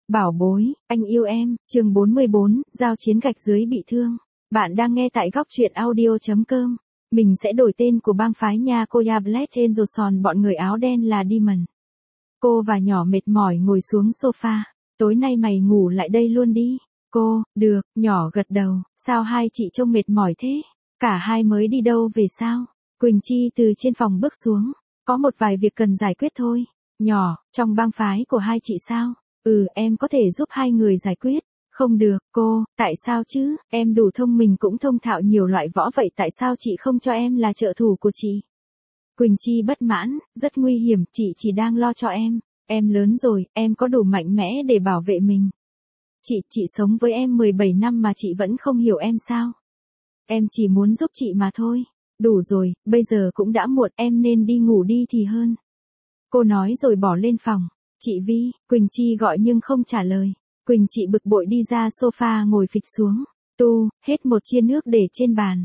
Bảo bối, anh yêu em, chương 44, giao chiến gạch dưới bị thương. Bạn đang nghe tại góc truyện audio.com. Mình sẽ đổi tên của bang phái nha Koya Black Angel, bọn người áo đen là Demon. Cô và nhỏ mệt mỏi ngồi xuống sofa. Tối nay mày ngủ lại đây luôn đi. Cô, được, nhỏ gật đầu. Sao hai chị trông mệt mỏi thế? Cả hai mới đi đâu về sao? Quỳnh Chi từ trên phòng bước xuống. Có một vài việc cần giải quyết thôi. Nhỏ, trong bang phái của hai chị sao? Em có thể giúp hai người giải quyết. Không được, cô, tại sao chứ? Em đủ thông minh cũng thông thạo nhiều loại võ, vậy tại sao chị không cho em là trợ thủ của chị? Quỳnh Chi bất mãn, rất nguy hiểm, chị chỉ đang lo cho em. Em lớn rồi, em có đủ mạnh mẽ để bảo vệ mình. Chị sống với em 17 năm mà chị vẫn không hiểu em sao? Em chỉ muốn giúp chị mà thôi. Đủ rồi, bây giờ cũng đã muộn, em nên đi ngủ đi thì hơn. Cô nói rồi bỏ lên phòng. Chị Vi, Quỳnh Chi gọi nhưng không trả lời. Quỳnh Chị bực bội đi ra sofa ngồi phịch xuống. Hết một chia nước để trên bàn.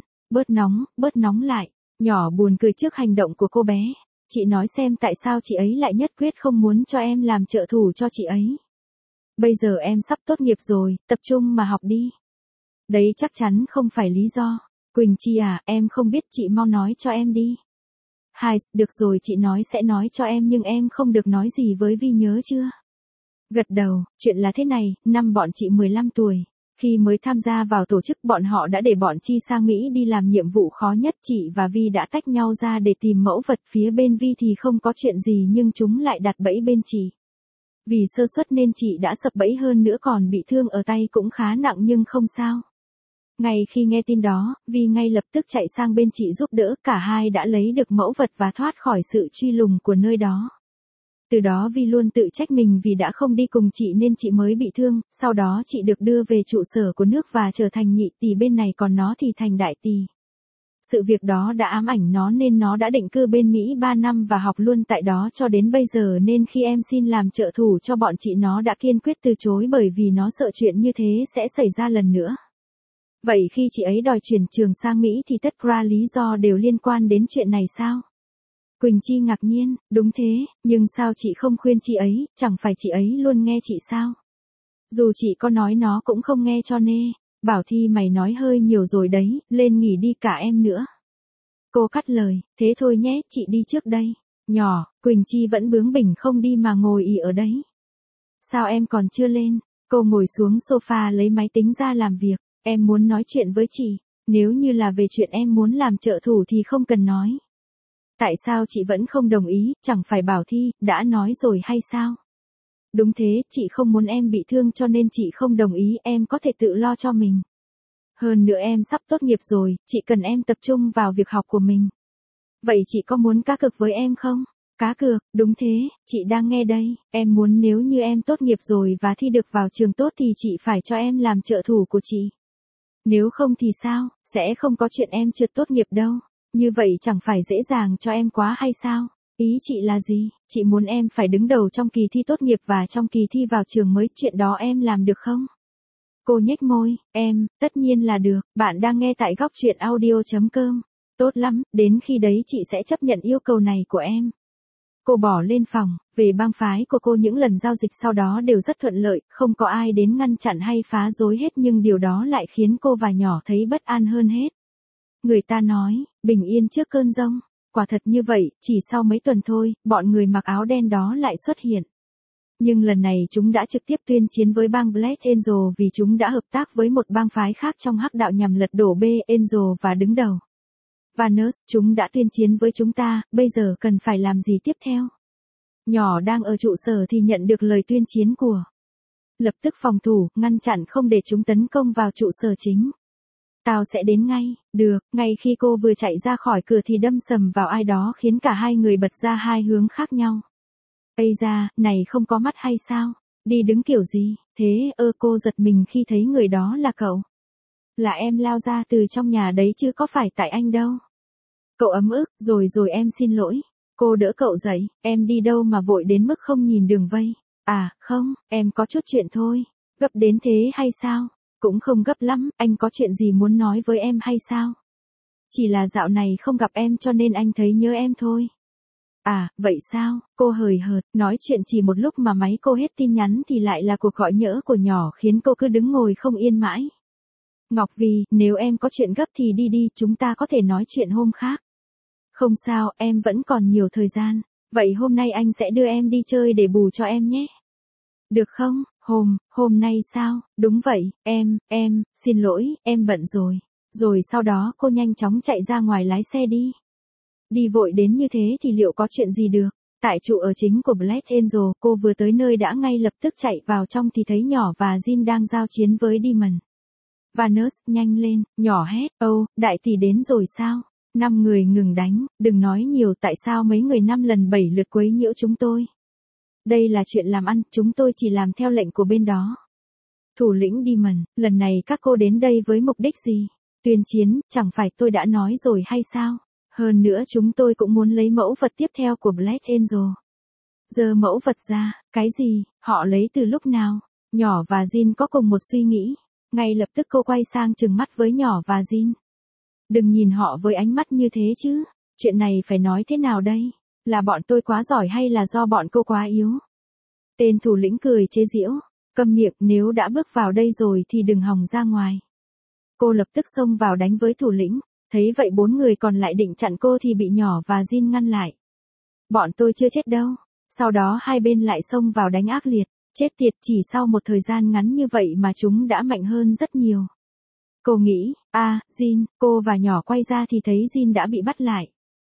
Bớt nóng lại. Nhỏ buồn cười trước hành động của cô bé. Chị nói xem tại sao chị ấy lại nhất quyết không muốn cho em làm trợ thủ cho chị ấy. Bây giờ em sắp tốt nghiệp rồi, tập trung mà học đi. Đấy chắc chắn không phải lý do. Quỳnh Chi à, em không biết, chị mau nói cho em đi. Được rồi, chị sẽ nói cho em, nhưng em không được nói gì với Vi, nhớ chưa? Gật đầu, chuyện là thế này, năm bọn chị 15 tuổi. Khi mới tham gia vào tổ chức, bọn họ đã để bọn Chi sang Mỹ đi làm nhiệm vụ khó nhất. Chị và Vi đã tách nhau ra để tìm mẫu vật. Phía bên Vi thì không có chuyện gì, nhưng chúng lại đặt bẫy bên chị. Vì sơ suất nên chị đã sập bẫy, hơn nữa còn bị thương ở tay cũng khá nặng nhưng không sao. Ngay khi nghe tin đó, Vi ngay lập tức chạy sang bên chị giúp đỡ, cả hai đã lấy được mẫu vật và thoát khỏi sự truy lùng của nơi đó. Từ đó Vi luôn tự trách mình vì đã không đi cùng chị nên chị mới bị thương, sau đó chị được đưa về trụ sở của nước và trở thành nhị tỷ bên này, còn nó thì thành đại tỷ. Sự việc đó đã ám ảnh nó nên nó đã định cư bên Mỹ 3 năm và học luôn tại đó cho đến bây giờ, nên khi em xin làm trợ thủ cho bọn chị nó đã kiên quyết từ chối bởi vì nó sợ chuyện như thế sẽ xảy ra lần nữa. Vậy khi chị ấy đòi chuyển trường sang Mỹ thì tất cả lý do đều liên quan đến chuyện này sao? Quỳnh Chi ngạc nhiên, đúng thế, nhưng sao chị không khuyên chị ấy, chẳng phải chị ấy luôn nghe chị sao? Dù chị có nói nó cũng không nghe cho nê. Bảo Thi, mày nói hơi nhiều rồi đấy, lên nghỉ đi, cả em nữa. Cô cắt lời, thế thôi nhé, chị đi trước đây. Nhỏ, Quỳnh Chi vẫn bướng bỉnh không đi mà ngồi ì ở đấy. Sao em còn chưa lên? Cô ngồi xuống sofa lấy máy tính ra làm việc. Em muốn nói chuyện với chị. Nếu như là về chuyện em muốn làm trợ thủ thì không cần nói. Tại sao chị vẫn không đồng ý, chẳng phải Bảo Thi đã nói rồi hay sao? Đúng thế, chị không muốn em bị thương cho nên chị không đồng ý, em có thể tự lo cho mình. Hơn nữa em sắp tốt nghiệp rồi, chị cần em tập trung vào việc học của mình. Vậy chị có muốn cá cược với em không? Cá cược, đúng thế, chị đang nghe đây, em muốn nếu như em tốt nghiệp rồi và thi được vào trường tốt thì chị phải cho em làm trợ thủ của chị. Nếu không thì sao, sẽ không có chuyện em trượt tốt nghiệp đâu. Như vậy chẳng phải dễ dàng cho em quá hay sao? Ý chị là gì? Chị muốn em phải đứng đầu trong kỳ thi tốt nghiệp và trong kỳ thi vào trường mới, chuyện đó em làm được không? Cô nhếch môi, tất nhiên là được, bạn đang nghe tại góc truyện audio.com. Tốt lắm, đến khi đấy chị sẽ chấp nhận yêu cầu này của em. Cô bỏ lên phòng, về bang phái của cô những lần giao dịch sau đó đều rất thuận lợi, không có ai đến ngăn chặn hay phá rối hết, nhưng điều đó lại khiến cô và nhỏ thấy bất an hơn hết. Người ta nói, bình yên trước cơn giông. Quả thật như vậy, chỉ sau mấy tuần thôi, bọn người mặc áo đen đó lại xuất hiện. Nhưng lần này chúng đã trực tiếp tuyên chiến với bang Black Angel vì chúng đã hợp tác với một bang phái khác trong hắc đạo nhằm lật đổ B Angel và đứng đầu. Vanus, chúng đã tuyên chiến với chúng ta, bây giờ cần phải làm gì tiếp theo? Nhỏ đang ở trụ sở thì nhận được lời tuyên chiến của. Lập tức phòng thủ, ngăn chặn không để chúng tấn công vào trụ sở chính. Tao sẽ đến ngay, được, ngay khi cô vừa chạy ra khỏi cửa thì đâm sầm vào ai đó khiến cả hai người bật ra hai hướng khác nhau. Ây da, này không có mắt hay sao? Đi đứng kiểu gì? Thế, cô giật mình khi thấy người đó là cậu. Là em lao ra từ trong nhà đấy chứ có phải tại anh đâu. Cậu ấm ức, rồi em xin lỗi. Cô đỡ cậu dậy, em đi đâu mà vội đến mức không nhìn đường vây? À, không, em có chút chuyện thôi. Gấp đến thế hay sao? Cũng không gấp lắm, anh có chuyện gì muốn nói với em hay sao? Chỉ là dạo này không gặp em cho nên anh thấy nhớ em thôi. À, vậy sao, cô hời hợt, nói chuyện chỉ một lúc mà máy cô hết tin nhắn thì lại là cuộc gọi nhỡ của nhỏ khiến cô cứ đứng ngồi không yên mãi. Ngọc Vy, nếu em có chuyện gấp thì đi đi, chúng ta có thể nói chuyện hôm khác. Không sao, em vẫn còn nhiều thời gian. Vậy hôm nay anh sẽ đưa em đi chơi để bù cho em nhé. Được không? Hôm nay sao? Đúng vậy, xin lỗi, em bận rồi. Rồi sau đó cô nhanh chóng chạy ra ngoài lái xe đi. Đi vội đến như thế thì liệu có chuyện gì được? Tại trụ ở chính của Black Angel, cô vừa tới nơi đã ngay lập tức chạy vào trong thì thấy nhỏ và Jin đang giao chiến với Demon. Vanus, nhanh lên, nhỏ hét, đại tỷ đến rồi sao? 5 người ngừng đánh, đừng nói nhiều, tại sao mấy người 5 lần 7 lượt quấy nhiễu chúng tôi? Đây là chuyện làm ăn, chúng tôi chỉ làm theo lệnh của bên đó. Thủ lĩnh Demon, lần này các cô đến đây với mục đích gì? Tuyên chiến, chẳng phải tôi đã nói rồi hay sao? Hơn nữa chúng tôi cũng muốn lấy mẫu vật tiếp theo của Black Angel. Giơ mẫu vật ra, cái gì, họ lấy từ lúc nào? Nhỏ và Jin có cùng một suy nghĩ. Ngay lập tức cô quay sang trừng mắt với nhỏ và Jin. Đừng nhìn họ với ánh mắt như thế chứ, chuyện này phải nói thế nào đây? Là bọn tôi quá giỏi hay là do bọn cô quá yếu? Tên thủ lĩnh cười chế giễu, câm miệng, nếu đã bước vào đây rồi thì đừng hòng ra ngoài. Cô lập tức xông vào đánh với thủ lĩnh, thấy vậy 4 người còn lại định chặn cô thì bị nhỏ và Jin ngăn lại. Bọn tôi chưa chết đâu. Sau đó hai bên lại xông vào đánh ác liệt, chết tiệt, chỉ sau một thời gian ngắn như vậy mà chúng đã mạnh hơn rất nhiều. Cô nghĩ, Jin, cô và nhỏ quay ra thì thấy Jin đã bị bắt lại.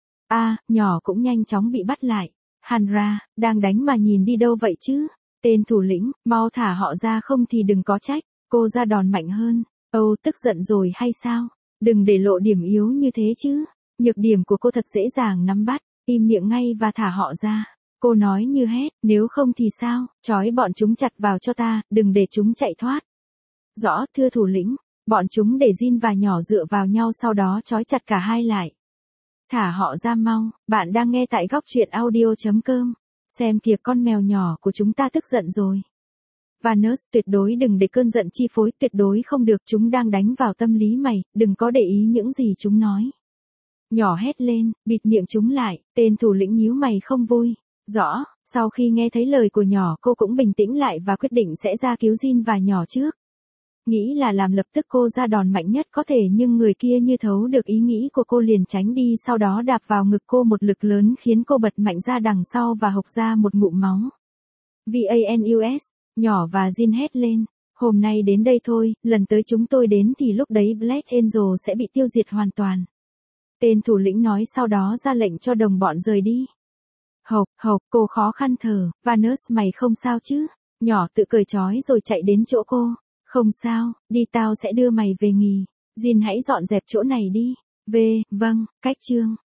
Nhỏ cũng nhanh chóng bị bắt lại. Hanra, đang đánh mà nhìn đi đâu vậy chứ? Tên thủ lĩnh, mau thả họ ra không thì đừng có trách, cô ra đòn mạnh hơn. Tức giận rồi hay sao? Đừng để lộ điểm yếu như thế chứ. Nhược điểm của cô thật dễ dàng nắm bắt, im miệng ngay và thả họ ra. Cô nói như hét, nếu không thì sao, trói bọn chúng chặt vào cho ta, đừng để chúng chạy thoát. Rõ, thưa thủ lĩnh, bọn chúng để Jin và nhỏ dựa vào nhau sau đó trói chặt cả hai lại. Thả họ ra mau, bạn đang nghe tại góc truyện audio.com. Xem kìa, con mèo nhỏ của chúng ta tức giận rồi. Vanus, tuyệt đối đừng để cơn giận chi phối, tuyệt đối không được, chúng đang đánh vào tâm lý mày, đừng có để ý những gì chúng nói. Nhỏ hét lên, bịt miệng chúng lại, tên thủ lĩnh nhíu mày không vui. Rõ, sau khi nghe thấy lời của nhỏ cô cũng bình tĩnh lại và quyết định sẽ ra cứu Jin và nhỏ trước. Nghĩ là làm, lập tức cô ra đòn mạnh nhất có thể, nhưng người kia như thấu được ý nghĩ của cô liền tránh đi, sau đó đạp vào ngực cô một lực lớn khiến cô bật mạnh ra đằng sau và hộc ra một ngụm máu. Vanus, nhỏ và Jin hét lên, hôm nay đến đây thôi, lần tới chúng tôi đến thì lúc đấy Black Angel sẽ bị tiêu diệt hoàn toàn. Tên thủ lĩnh nói, sau đó ra lệnh cho đồng bọn rời đi. Cô khó khăn thở, Vanus, mày không sao chứ? Nhỏ tự cởi trói rồi chạy đến chỗ cô. Không sao, đi, tao sẽ đưa mày về nghỉ. Jin, hãy dọn dẹp chỗ này đi. Vâng, cách chương.